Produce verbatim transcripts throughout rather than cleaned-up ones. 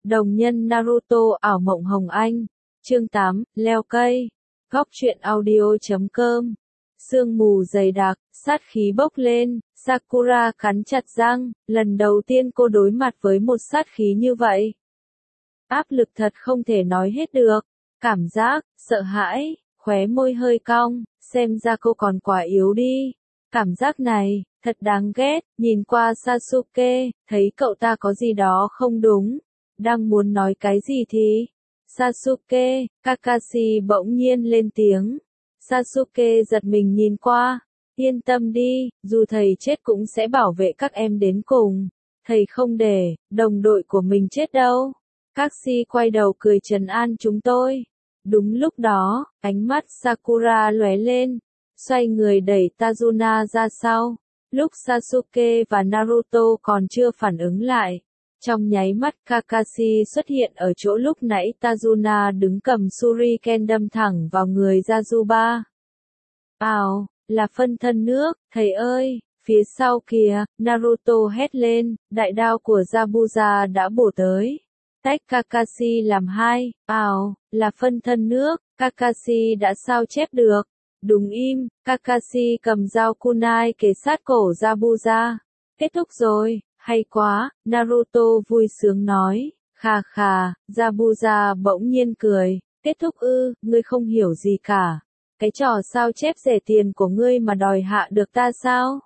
Đồng nhân Naruto ảo mộng hồng anh. Chương tám, leo cây. Góc truyện audio chấm com. Sương mù dày đặc, sát khí bốc lên, Sakura cắn chặt răng, lần đầu tiên cô đối mặt với một sát khí như vậy. Áp lực thật không thể nói hết được, cảm giác, sợ hãi, khóe môi hơi cong, xem ra cô còn quá yếu đi. Cảm giác này, thật đáng ghét, nhìn qua Sasuke, thấy cậu ta có gì đó không đúng. Đang muốn nói cái gì thì... Sasuke, Kakashi bỗng nhiên lên tiếng. Sasuke giật mình nhìn qua. Yên tâm đi, dù thầy chết cũng sẽ bảo vệ các em đến cùng. Thầy không để đồng đội của mình chết đâu. Kakashi quay đầu cười trấn an chúng tôi. Đúng lúc đó, ánh mắt Sakura lóe lên, xoay người đẩy Tazuna ra sau. Lúc Sasuke và Naruto còn chưa phản ứng lại, trong nháy mắt Kakashi xuất hiện ở chỗ lúc nãy Tazuna đứng cầm Shuriken đâm thẳng vào người Yazuba. Ào, là phân thân nước, thầy ơi, phía sau kìa, Naruto hét lên, đại đao của Zabuza đã bổ tới. Tách Kakashi làm hai, ào, là phân thân nước, Kakashi đã sao chép được. Đúng im, Kakashi cầm dao kunai kề sát cổ Zabuza. Kết thúc rồi, hay quá, Naruto vui sướng nói. Khà khà, Zabuza bỗng nhiên cười. Kết thúc ư, ngươi không hiểu gì cả. Cái trò sao chép rẻ tiền của ngươi mà đòi hạ được ta sao?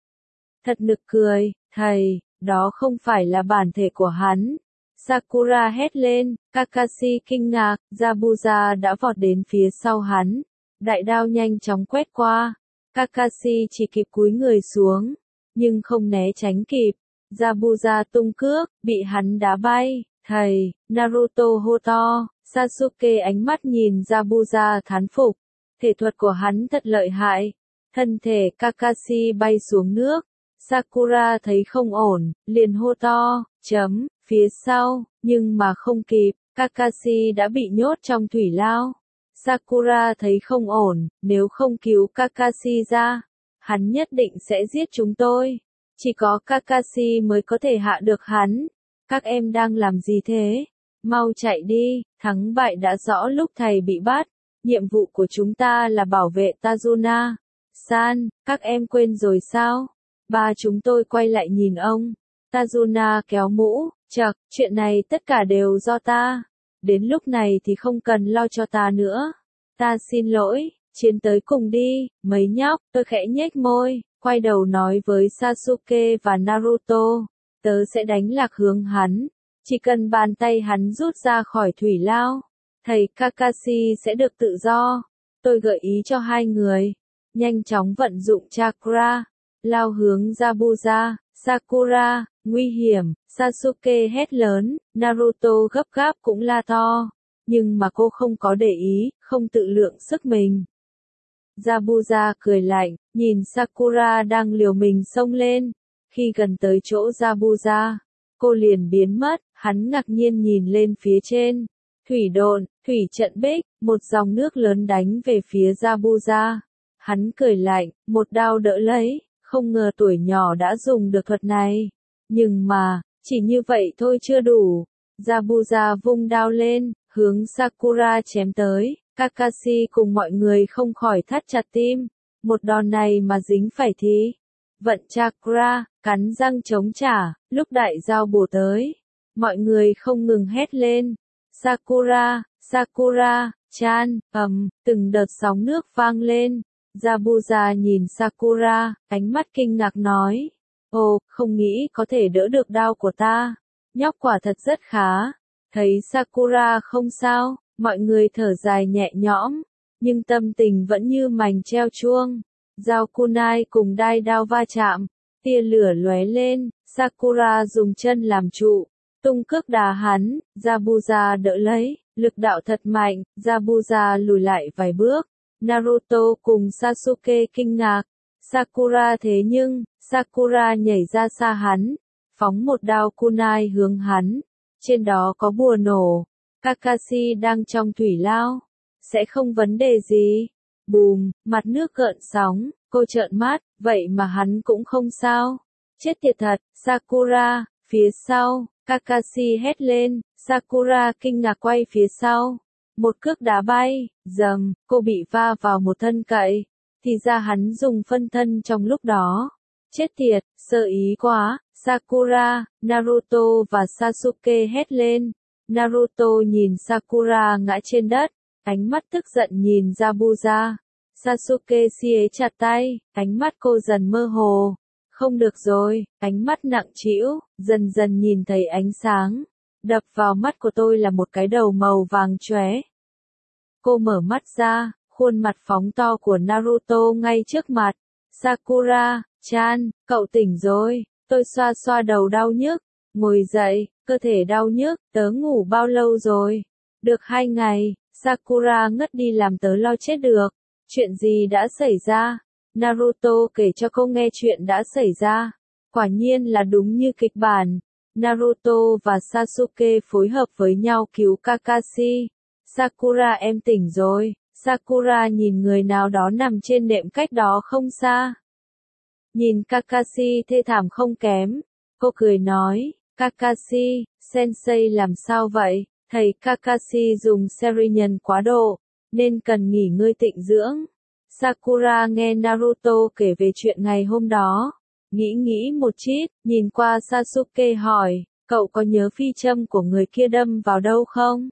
Thật nực cười, thầy, đó không phải là bản thể của hắn. Sakura hét lên, Kakashi kinh ngạc, Zabuza đã vọt đến phía sau hắn. Đại đao nhanh chóng quét qua. Kakashi chỉ kịp cúi người xuống, nhưng không né tránh kịp. Zabuza tung cước, bị hắn đá bay. Thầy, Naruto hô to. Sasuke ánh mắt nhìn Zabuza thán phục. Thể thuật của hắn thật lợi hại. Thân thể Kakashi bay xuống nước. Sakura thấy không ổn, liền hô to, chấm, phía sau, nhưng mà không kịp, Kakashi đã bị nhốt trong thủy lao. Sakura thấy không ổn, nếu không cứu Kakashi ra, hắn nhất định sẽ giết chúng tôi. Chỉ có Kakashi mới có thể hạ được hắn. Các em đang làm gì thế? Mau chạy đi, thắng bại đã rõ lúc thầy bị bắt. Nhiệm vụ của chúng ta là bảo vệ Tazuna. San, các em quên rồi sao? Ba chúng tôi quay lại nhìn ông. Tazuna kéo mũ, chậc, chuyện này tất cả đều do ta. Đến lúc này thì không cần lo cho ta nữa. Ta xin lỗi, chiến tới cùng đi, mấy nhóc, tôi khẽ nhếch môi, quay đầu nói với Sasuke và Naruto. Tớ sẽ đánh lạc hướng hắn. Chỉ cần bàn tay hắn rút ra khỏi thủy lao, thầy Kakashi sẽ được tự do. Tôi gợi ý cho hai người. Nhanh chóng vận dụng chakra. Lao hướng Zabuza. Sakura, nguy hiểm, Sasuke hét lớn, Naruto gấp gáp cũng la to. Nhưng mà cô không có để ý, không tự lượng sức mình. Zabuza cười lạnh, nhìn Sakura đang liều mình xông lên. Khi gần tới chỗ Zabuza, cô liền biến mất, hắn ngạc nhiên nhìn lên phía trên. Thủy độn, thủy trận bích, một dòng nước lớn đánh về phía Zabuza. Hắn cười lạnh, một đao đỡ lấy. Không ngờ tuổi nhỏ đã dùng được thuật này. Nhưng mà, chỉ như vậy thôi chưa đủ. Zabuza vung đao lên, hướng Sakura chém tới. Kakashi cùng mọi người không khỏi thắt chặt tim. Một đòn này mà dính phải thì. Vận chakra, cắn răng chống trả, lúc đại dao bổ tới. Mọi người không ngừng hét lên. Sakura, Sakura, chan, ầm, từng đợt sóng nước vang lên. Zabuza nhìn Sakura, ánh mắt kinh ngạc nói. Ồ, không nghĩ có thể đỡ được đao của ta. Nhóc quả thật rất khá. Thấy Sakura không sao, mọi người thở dài nhẹ nhõm. Nhưng tâm tình vẫn như mành treo chuông. Dao kunai cùng đai đao va chạm. Tia lửa lóe lên, Sakura dùng chân làm trụ. Tung cước đá hắn, Zabuza đỡ lấy. Lực đạo thật mạnh, Zabuza lùi lại vài bước. Naruto cùng Sasuke kinh ngạc. Sakura thế nhưng, Sakura nhảy ra xa hắn, phóng một đao kunai hướng hắn. Trên đó có bùa nổ. Kakashi đang trong thủy lao. Sẽ không vấn đề gì. Bùm, mặt nước gợn sóng, cô trợn mắt, vậy mà hắn cũng không sao. Chết tiệt thật, Sakura, phía sau, Kakashi hét lên, Sakura kinh ngạc quay phía sau. Một cước đá bay, dầm, cô bị va vào một thân cậy. Thì ra hắn dùng phân thân trong lúc đó. Chết tiệt, sơ ý quá, Sakura, Naruto và Sasuke hét lên. Naruto nhìn Sakura ngã trên đất, ánh mắt tức giận nhìn Zabuza. Sasuke siết chặt tay, ánh mắt cô dần mơ hồ. Không được rồi, ánh mắt nặng trĩu, dần dần nhìn thấy ánh sáng. Đập vào mắt của tôi là một cái đầu màu vàng chóe. Cô mở mắt ra, khuôn mặt phóng to của Naruto ngay trước mặt. Sakura, chan, cậu tỉnh rồi. Tôi xoa xoa đầu đau nhức, ngồi dậy, cơ thể đau nhức, tớ ngủ bao lâu rồi? Được hai ngày, Sakura ngất đi làm tớ lo chết được. Chuyện gì đã xảy ra? Naruto kể cho cô nghe chuyện đã xảy ra. Quả nhiên là đúng như kịch bản. Naruto và Sasuke phối hợp với nhau cứu Kakashi. Sakura em tỉnh rồi. Sakura nhìn người nào đó nằm trên nệm cách đó không xa. Nhìn Kakashi thê thảm không kém. Cô cười nói, Kakashi, sensei làm sao vậy? Thầy Kakashi dùng Sharingan quá độ, nên cần nghỉ ngơi tịnh dưỡng. Sakura nghe Naruto kể về chuyện ngày hôm đó. Nghĩ nghĩ một chút, nhìn qua Sasuke hỏi, cậu có nhớ phi châm của người kia đâm vào đâu không?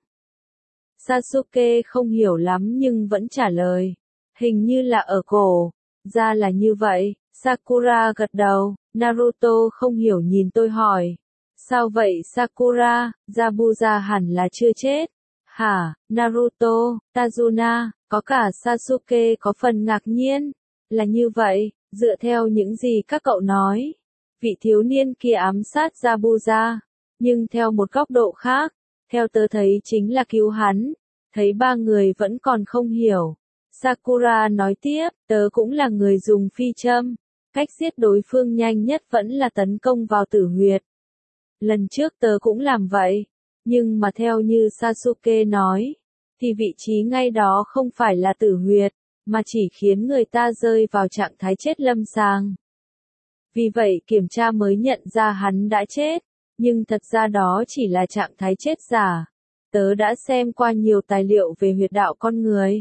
Sasuke không hiểu lắm nhưng vẫn trả lời. Hình như là ở cổ. Ra là như vậy, Sakura gật đầu. Naruto không hiểu nhìn tôi hỏi. Sao vậy Sakura, Zabuza hẳn là chưa chết. Hả, Naruto, Tazuna, có cả Sasuke có phần ngạc nhiên. Là như vậy, dựa theo những gì các cậu nói. Vị thiếu niên kia ám sát Zabuza. Nhưng theo một góc độ khác, theo tớ thấy chính là cứu hắn. Thấy ba người vẫn còn không hiểu. Sakura nói tiếp, tớ cũng là người dùng phi châm. Cách giết đối phương nhanh nhất vẫn là tấn công vào tử huyệt. Lần trước tớ cũng làm vậy. Nhưng mà theo như Sasuke nói, thì vị trí ngay đó không phải là tử huyệt, mà chỉ khiến người ta rơi vào trạng thái chết lâm sàng. Vì vậy kiểm tra mới nhận ra hắn đã chết, nhưng thật ra đó chỉ là trạng thái chết giả. Tớ đã xem qua nhiều tài liệu về huyệt đạo con người.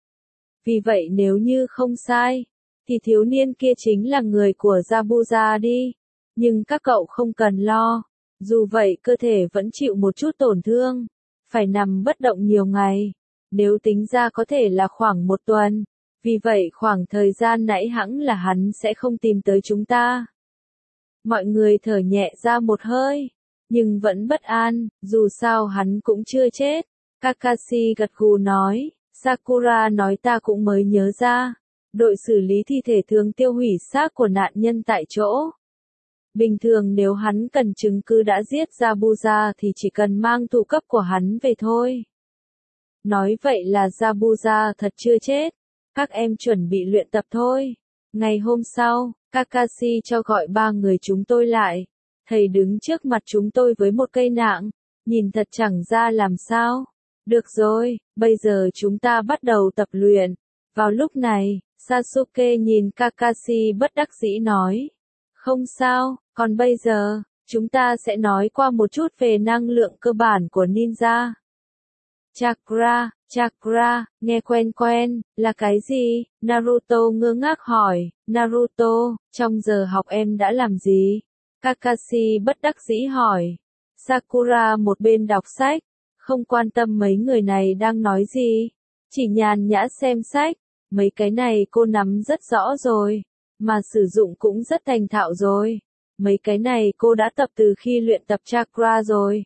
Vì vậy nếu như không sai, thì thiếu niên kia chính là người của Zabuza đi. Nhưng các cậu không cần lo. Dù vậy cơ thể vẫn chịu một chút tổn thương. Phải nằm bất động nhiều ngày. Nếu tính ra có thể là khoảng một tuần. Vì vậy khoảng thời gian nãy hẳn là hắn sẽ không tìm tới chúng ta. Mọi người thở nhẹ ra một hơi. Nhưng vẫn bất an, dù sao hắn cũng chưa chết. Kakashi gật gù nói. Sakura nói ta cũng mới nhớ ra. Đội xử lý thi thể thường tiêu hủy xác của nạn nhân tại chỗ. Bình thường nếu hắn cần chứng cứ đã giết Zabuza thì chỉ cần mang thủ cấp của hắn về thôi. Nói vậy là Zabuza thật chưa chết. Các em chuẩn bị luyện tập thôi. Ngày hôm sau, Kakashi cho gọi ba người chúng tôi lại. Thầy đứng trước mặt chúng tôi với một cây nạng. Nhìn thật chẳng ra làm sao. Được rồi, bây giờ chúng ta bắt đầu tập luyện. Vào lúc này, Sasuke nhìn Kakashi bất đắc dĩ nói. Không sao, còn bây giờ, chúng ta sẽ nói qua một chút về năng lượng cơ bản của ninja. Chakra, chakra, nghe quen quen, là cái gì? Naruto ngơ ngác hỏi. Naruto, trong giờ học em đã làm gì? Kakashi bất đắc dĩ hỏi. Sakura một bên đọc sách, không quan tâm mấy người này đang nói gì. Chỉ nhàn nhã xem sách, mấy cái này cô nắm rất rõ rồi. Mà sử dụng cũng rất thành thạo rồi. Mấy cái này cô đã tập từ khi luyện tập chakra rồi.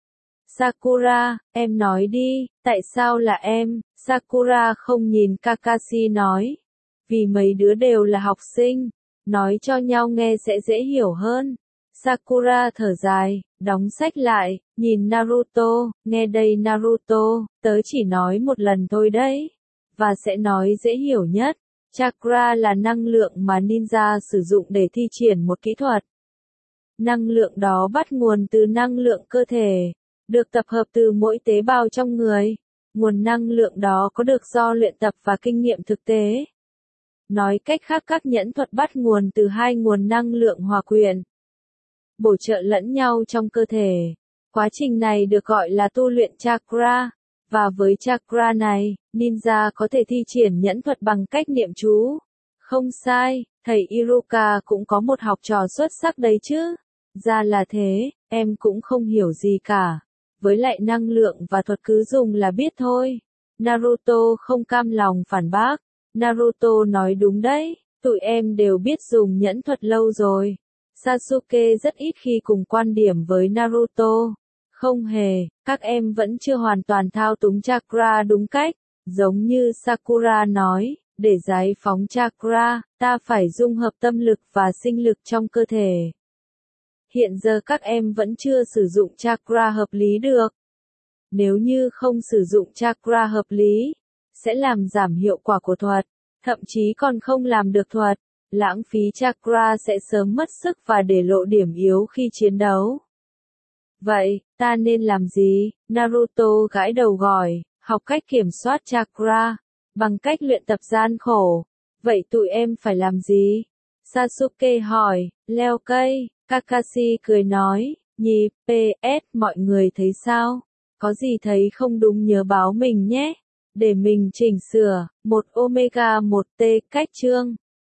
Sakura, em nói đi, tại sao là em? Sakura không nhìn Kakashi nói. Vì mấy đứa đều là học sinh, nói cho nhau nghe sẽ dễ hiểu hơn. Sakura thở dài, đóng sách lại, nhìn Naruto, nghe đây Naruto, tớ chỉ nói một lần thôi đấy. Và sẽ nói dễ hiểu nhất. Chakra là năng lượng mà ninja sử dụng để thi triển một kỹ thuật. Năng lượng đó bắt nguồn từ năng lượng cơ thể, được tập hợp từ mỗi tế bào trong người. Nguồn năng lượng đó có được do luyện tập và kinh nghiệm thực tế. Nói cách khác các nhẫn thuật bắt nguồn từ hai nguồn năng lượng hòa quyện, bổ trợ lẫn nhau trong cơ thể. Quá trình này được gọi là tu luyện chakra. Và với chakra này, ninja có thể thi triển nhẫn thuật bằng cách niệm chú. Không sai, thầy Iruka cũng có một học trò xuất sắc đấy chứ. Ra là thế, em cũng không hiểu gì cả. Với lại năng lượng và thuật cứ dùng là biết thôi. Naruto không cam lòng phản bác. Naruto nói đúng đấy, tụi em đều biết dùng nhẫn thuật lâu rồi. Sasuke rất ít khi cùng quan điểm với Naruto. Không hề, các em vẫn chưa hoàn toàn thao túng chakra đúng cách. Giống như Sakura nói, để giải phóng chakra, ta phải dung hợp tâm lực và sinh lực trong cơ thể. Hiện giờ các em vẫn chưa sử dụng chakra hợp lý được. Nếu như không sử dụng chakra hợp lý, sẽ làm giảm hiệu quả của thuật, thậm chí còn không làm được thuật. Lãng phí chakra sẽ sớm mất sức và để lộ điểm yếu khi chiến đấu. Vậy, ta nên làm gì? Naruto gãi đầu gỏi, học cách kiểm soát chakra, bằng cách luyện tập gian khổ. Vậy tụi em phải làm gì? Sasuke hỏi, leo cây. Kakashi cười nói, nhịp, pê ét mọi người thấy sao? Có gì thấy không đúng nhớ báo mình nhé. Để mình chỉnh sửa, một omega một t cách chương.